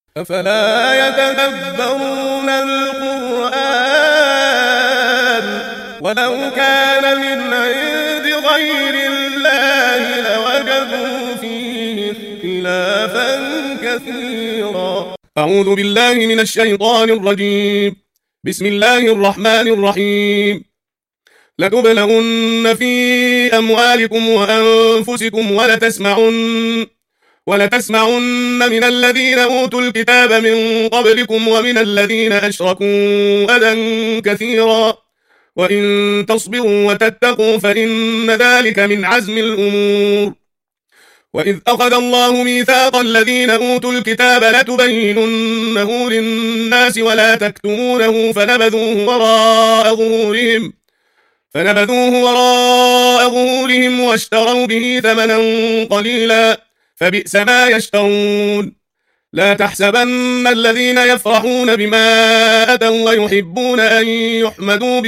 أفلا يتدبرون القرآن ولو كان من عند غير الله لوجدوا فيه اختلافا كثيرا. أعوذ بالله من الشيطان الرجيم. بسم الله الرحمن الرحيم. لتبلغن في أموالكم وأنفسكم ولتسمعن من الذين أوتوا الكتاب من قبلكم ومن الذين أشركوا أذى كثيرا وإن تصبروا وتتقوا فإن ذلك من عزم الأمور. وإذ أخذ الله ميثاق الذين أوتوا الكتاب لتبيننه للناس ولا تكتمونه فنبذوه وراء ظهورهم واشتروا به ثمنا قليلا فبئس ما يشترون. لا تحسبن الذين يفرحون بما أتوا ويحبون أن يحمدوا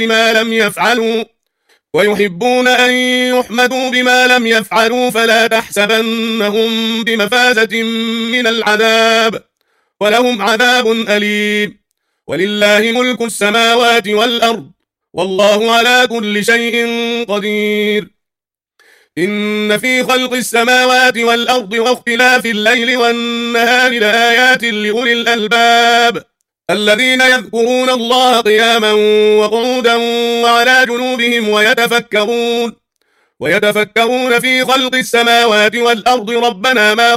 بما لم يفعلوا فلا تحسبنهم بمفازة من العذاب ولهم عذاب أليم. ولله ملك السماوات والأرض والله على كل شيء قدير. إن في خلق السماوات والأرض واختلاف الليل والنهار لآيات لأولي الألباب الذين يذكرون الله قياما وقعودا وعلى جنوبهم ويتفكرون في خلق السماوات والأرض ربنا ما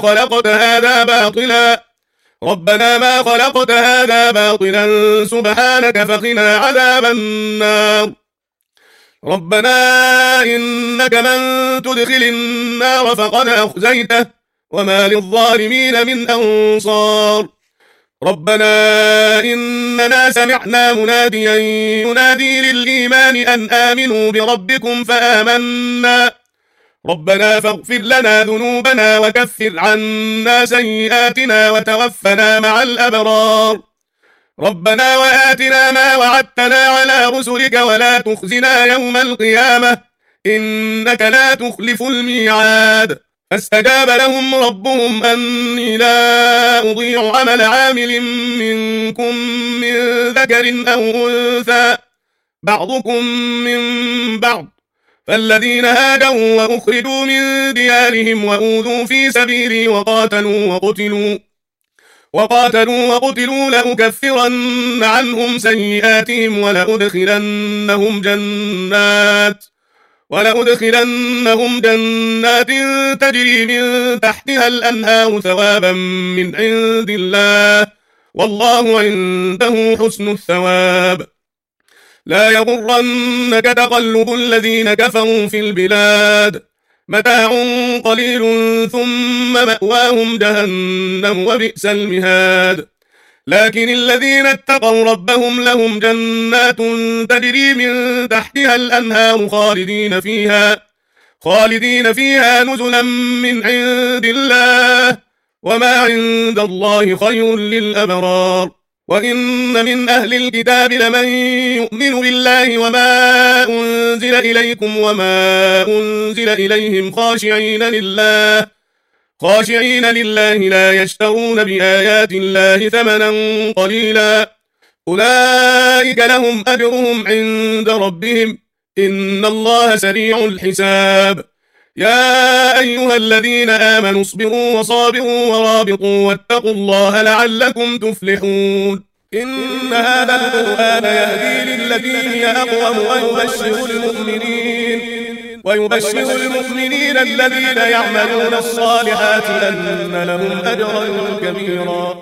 خلقت هذا باطلا سبحانك فقنا عذاب النار. ربنا إنك من تدخل النار فقد أخزيته وما للظالمين من أنصار. ربنا إننا سمعنا مناديا ينادي للإيمان أن آمنوا بربكم فآمنا. ربنا فاغفر لنا ذنوبنا وكفر عنا سيئاتنا وتوفنا مع الأبرار. ربنا وآتنا ما وعدتنا على رسلك ولا تخزنا يوم القيامة إنك لا تخلف الميعاد. فاستجاب لهم ربهم أني لا أضيع عمل عامل منكم من ذكر أو أنثى بعضكم من بعض. فالذين هاجروا وأخرجوا من ديارهم وأوذوا في سبيلي وقاتلوا لأكفرن عنهم سيئاتهم ولأدخلنهم جنات تجري من تحتها الأنهار ثوابا من عند الله والله عنده حسن الثواب. لا يغرنك تقلب الذين كفروا في البلاد متاع قليل ثم مأواهم جهنم وبئس المهاد. لكن الذين اتقوا ربهم لهم جنات تجري من تحتها الأنهار خالدين فيها نزلا من عند الله وما عند الله خير للأبرار. وإن من أهل الكتاب لمن يؤمن بالله وما أنزل إليكم وما أنزل إليهم خاشعين لله لا يشترون بآيات الله ثمنا قليلا أولئك لهم أجرهم عند ربهم إن الله سريع الحساب. يا أيها الذين آمنوا اصبروا وصابروا ورابطوا واتقوا الله لعلكم تفلحون. إن هذا القرآن يهدي للتي هي أقوم ويبشر المؤمنين الذين يعملون الصالحات أن لهم أجرا كبيرا.